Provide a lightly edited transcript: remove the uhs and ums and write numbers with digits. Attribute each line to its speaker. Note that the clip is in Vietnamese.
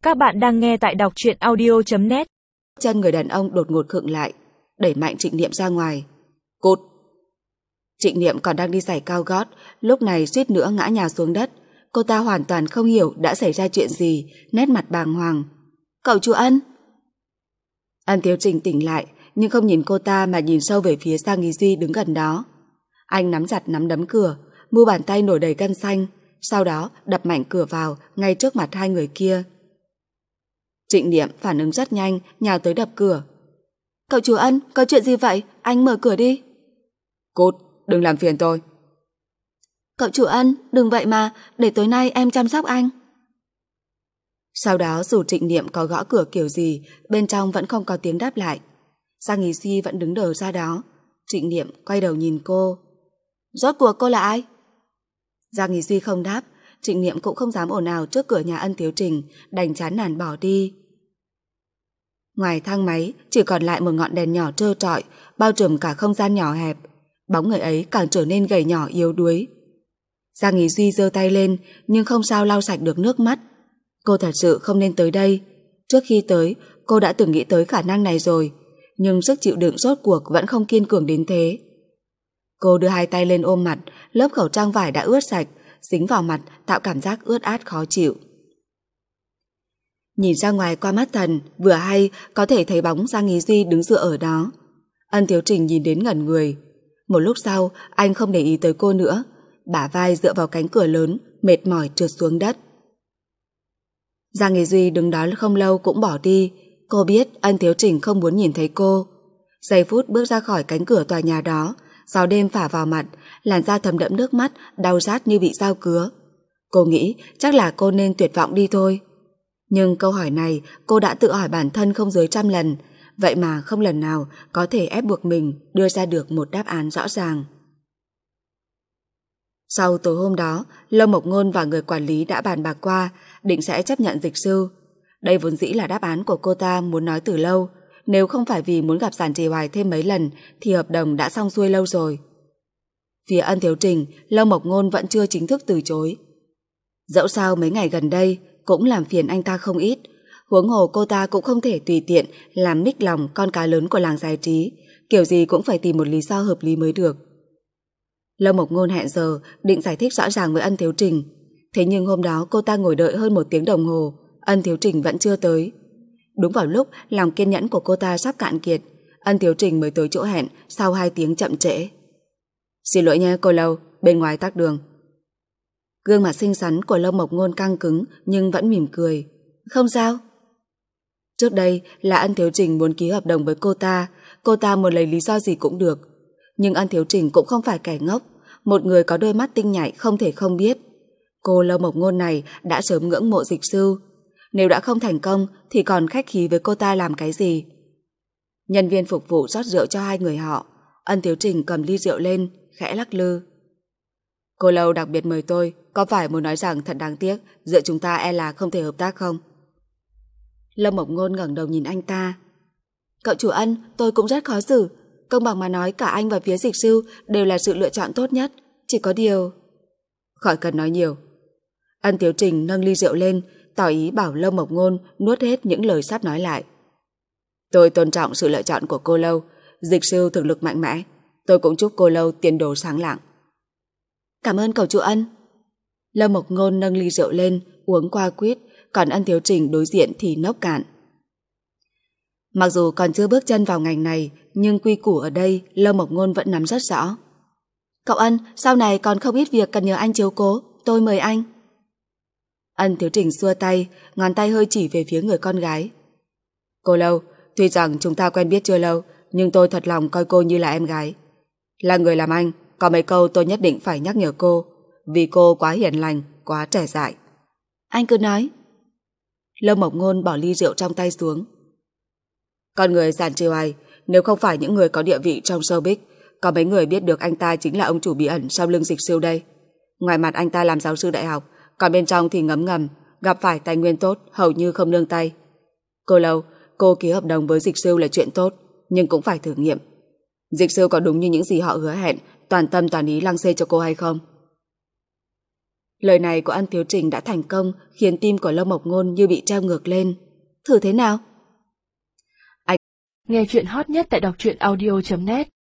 Speaker 1: Các bạn đang nghe tại đọc truyện audio.net.
Speaker 2: Chân người đàn ông đột ngột khựng lại, đẩy mạnh Trịnh Niệm ra ngoài. Cút! Trịnh Niệm còn đang đi giày cao gót, lúc này suýt nữa ngã nhào xuống đất. Cô ta hoàn toàn không hiểu đã xảy ra chuyện gì, nét mặt bàng hoàng. Cậu chủ Ân! Ân Thiếu Trình tỉnh lại, nhưng không nhìn cô ta mà nhìn sâu về phía Giang Ý Duy đứng gần đó. Anh nắm chặt nắm đấm cửa, mu bàn tay nổi đầy gân xanh, sau đó đập mạnh cửa vào ngay trước mặt hai người kia. Trịnh Niệm phản ứng rất nhanh, nhào tới đập cửa. Cậu chủ Ân, có chuyện gì vậy? Anh mở cửa đi. Cút, đừng làm phiền tôi. Cậu chủ Ân, đừng vậy mà, để tối nay em chăm sóc anh. Sau đó dù Trịnh Niệm có gõ cửa kiểu gì, bên trong vẫn không có tiếng đáp lại. Giang Ý Duy vẫn đứng đờ ra đó. Trịnh Niệm quay đầu nhìn cô. Rốt cuộc cô là ai? Giang Ý Duy không đáp. Trịnh Niệm cũng không dám ồn ào trước cửa nhà Ân Thiếu Trình, đành chán nản bỏ đi. Ngoài thang máy chỉ còn lại một ngọn đèn nhỏ trơ trọi, bao trùm cả không gian nhỏ hẹp. Bóng người ấy càng trở nên gầy nhỏ yếu đuối. Giang Ý Duy giơ tay lên, nhưng không sao lau sạch được nước mắt. Cô thật sự không nên tới đây. Trước khi tới, cô đã từng nghĩ tới khả năng này rồi, nhưng sức chịu đựng rốt cuộc vẫn không kiên cường đến thế. Cô đưa hai tay lên ôm mặt, lớp khẩu trang vải đã ướt sạch, dính vào mặt tạo cảm giác ướt át khó chịu. Nhìn ra ngoài qua mắt thần, vừa hay có thể thấy bóng Giang Ý Duy đứng dựa ở đó. Ân Thiếu Trình nhìn đến ngẩn người. Một lúc sau, anh không để ý tới cô nữa, bả vai dựa vào cánh cửa lớn, mệt mỏi trượt xuống đất. Giang Ý Duy đứng đó không lâu cũng bỏ đi. Cô biết Ân Thiếu Trình không muốn nhìn thấy cô. Giây phút bước ra khỏi cánh cửa tòa nhà đó, gió đêm phả vào mặt, làn da thấm đẫm nước mắt, đau rát như bị dao cứa. Cô nghĩ chắc là cô nên tuyệt vọng đi thôi. Nhưng câu hỏi này cô đã tự hỏi bản thân không dưới 100 lần, vậy mà không lần nào có thể ép buộc mình đưa ra được một đáp án rõ ràng. Sau tối hôm đó, Lâm Mộc Ngôn và người quản lý đã bàn bạc qua, định sẽ chấp nhận dịch sư. Đây vốn dĩ là đáp án của cô ta muốn nói từ lâu. Nếu không phải vì muốn gặp Giản Trì Hoài thêm mấy lần thì hợp đồng đã xong xuôi lâu rồi. Phía Ân Thiếu Trình, Lâm Mộc Ngôn vẫn chưa chính thức từ chối. Dẫu sao mấy ngày gần đây cũng làm phiền anh ta không ít, huống hồ cô ta cũng không thể tùy tiện làm mích lòng con cá lớn của làng giải trí, kiểu gì cũng phải tìm một lý do hợp lý mới được. Lâm Mộc Ngôn hẹn giờ định giải thích rõ ràng với Ân Thiếu Trình, thế nhưng hôm đó cô ta ngồi đợi hơn 1 tiếng đồng hồ, Ân Thiếu Trình vẫn chưa tới. Đúng vào lúc lòng kiên nhẫn của cô ta sắp cạn kiệt, Ân Thiếu Trình mới tới chỗ hẹn sau 2 tiếng chậm trễ. Xin lỗi nha cô Lâu, bên ngoài tắc đường. Gương mặt xinh xắn của Lâm Mộc Ngôn căng cứng nhưng vẫn mỉm cười. Không sao. Trước đây là Ân Thiếu Trình muốn ký hợp đồng với cô ta muốn lấy lý do gì cũng được. Nhưng Ân Thiếu Trình cũng không phải kẻ ngốc, một người có đôi mắt tinh nhạy không thể không biết. Cô Lâm Mộc Ngôn này đã sớm ngưỡng mộ dịch sư. Nếu đã không thành công thì còn khách khí với cô ta làm cái gì? Nhân viên phục vụ rót rượu cho hai người họ. Ân Thiếu Trình cầm ly rượu lên, khẽ lắc lư. Cô Lâu đặc biệt mời tôi, có phải muốn nói rằng thật đáng tiếc giữa chúng ta e là không thể hợp tác không? Lâm Mộc Ngôn ngẩng đầu nhìn anh ta. Cậu chủ Ân, tôi cũng rất khó xử. Công bằng mà nói, cả anh và phía dịch sư đều là sự lựa chọn tốt nhất. Chỉ có điều... Khỏi cần nói nhiều. Ân Thiếu Trình nâng ly rượu lên, tỏ ý bảo Lâm Mộc Ngôn nuốt hết những lời sắp nói lại. Tôi tôn trọng sự lựa chọn của cô Lâu. Dịch sư thực lực mạnh mẽ. Tôi cũng chúc cô Lâu tiền đồ sáng lạng. Cảm ơn cậu chủ Ân. Lâm Mộc Ngôn nâng ly rượu lên, uống qua quýt, còn Ân Thiếu Trình đối diện thì nốc cạn. Mặc dù còn chưa bước chân vào ngành này, nhưng quy củ ở đây Lâm Mộc Ngôn vẫn nắm rất rõ. Cậu Ân, sau này còn không ít việc cần nhờ anh chiếu cố, tôi mời anh. Ân Thiếu Trình xua tay, ngón tay hơi chỉ về phía người con gái. Cô Lâu, tuy rằng chúng ta quen biết chưa lâu, nhưng tôi thật lòng coi cô như là em gái. Là người làm anh, có mấy câu tôi nhất định phải nhắc nhở cô, vì cô quá hiền lành, quá trẻ dại. Anh cứ nói. Lâm Mộc Ngôn bỏ ly rượu trong tay xuống. Con người Giản Trì Hoài, nếu không phải những người có địa vị trong showbiz, có mấy người biết được anh ta chính là ông chủ bí ẩn sau lưng dịch sư đây. Ngoài mặt anh ta làm giáo sư đại học, còn bên trong thì ngấm ngầm, gặp phải tài nguyên tốt, hầu như không nương tay. Cô Lâu, cô ký hợp đồng với dịch sư là chuyện tốt, nhưng cũng phải thử nghiệm. Dịch sư có đúng như những gì họ hứa hẹn, toàn tâm toàn ý lăng xê cho cô hay không? Lời này của An Tiếu Trình đã thành công, khiến tim của Lâu Mộc Ngôn như bị treo ngược lên. Thử thế nào?
Speaker 1: Nghe chuyện hot nhất tại đọc truyện audio.net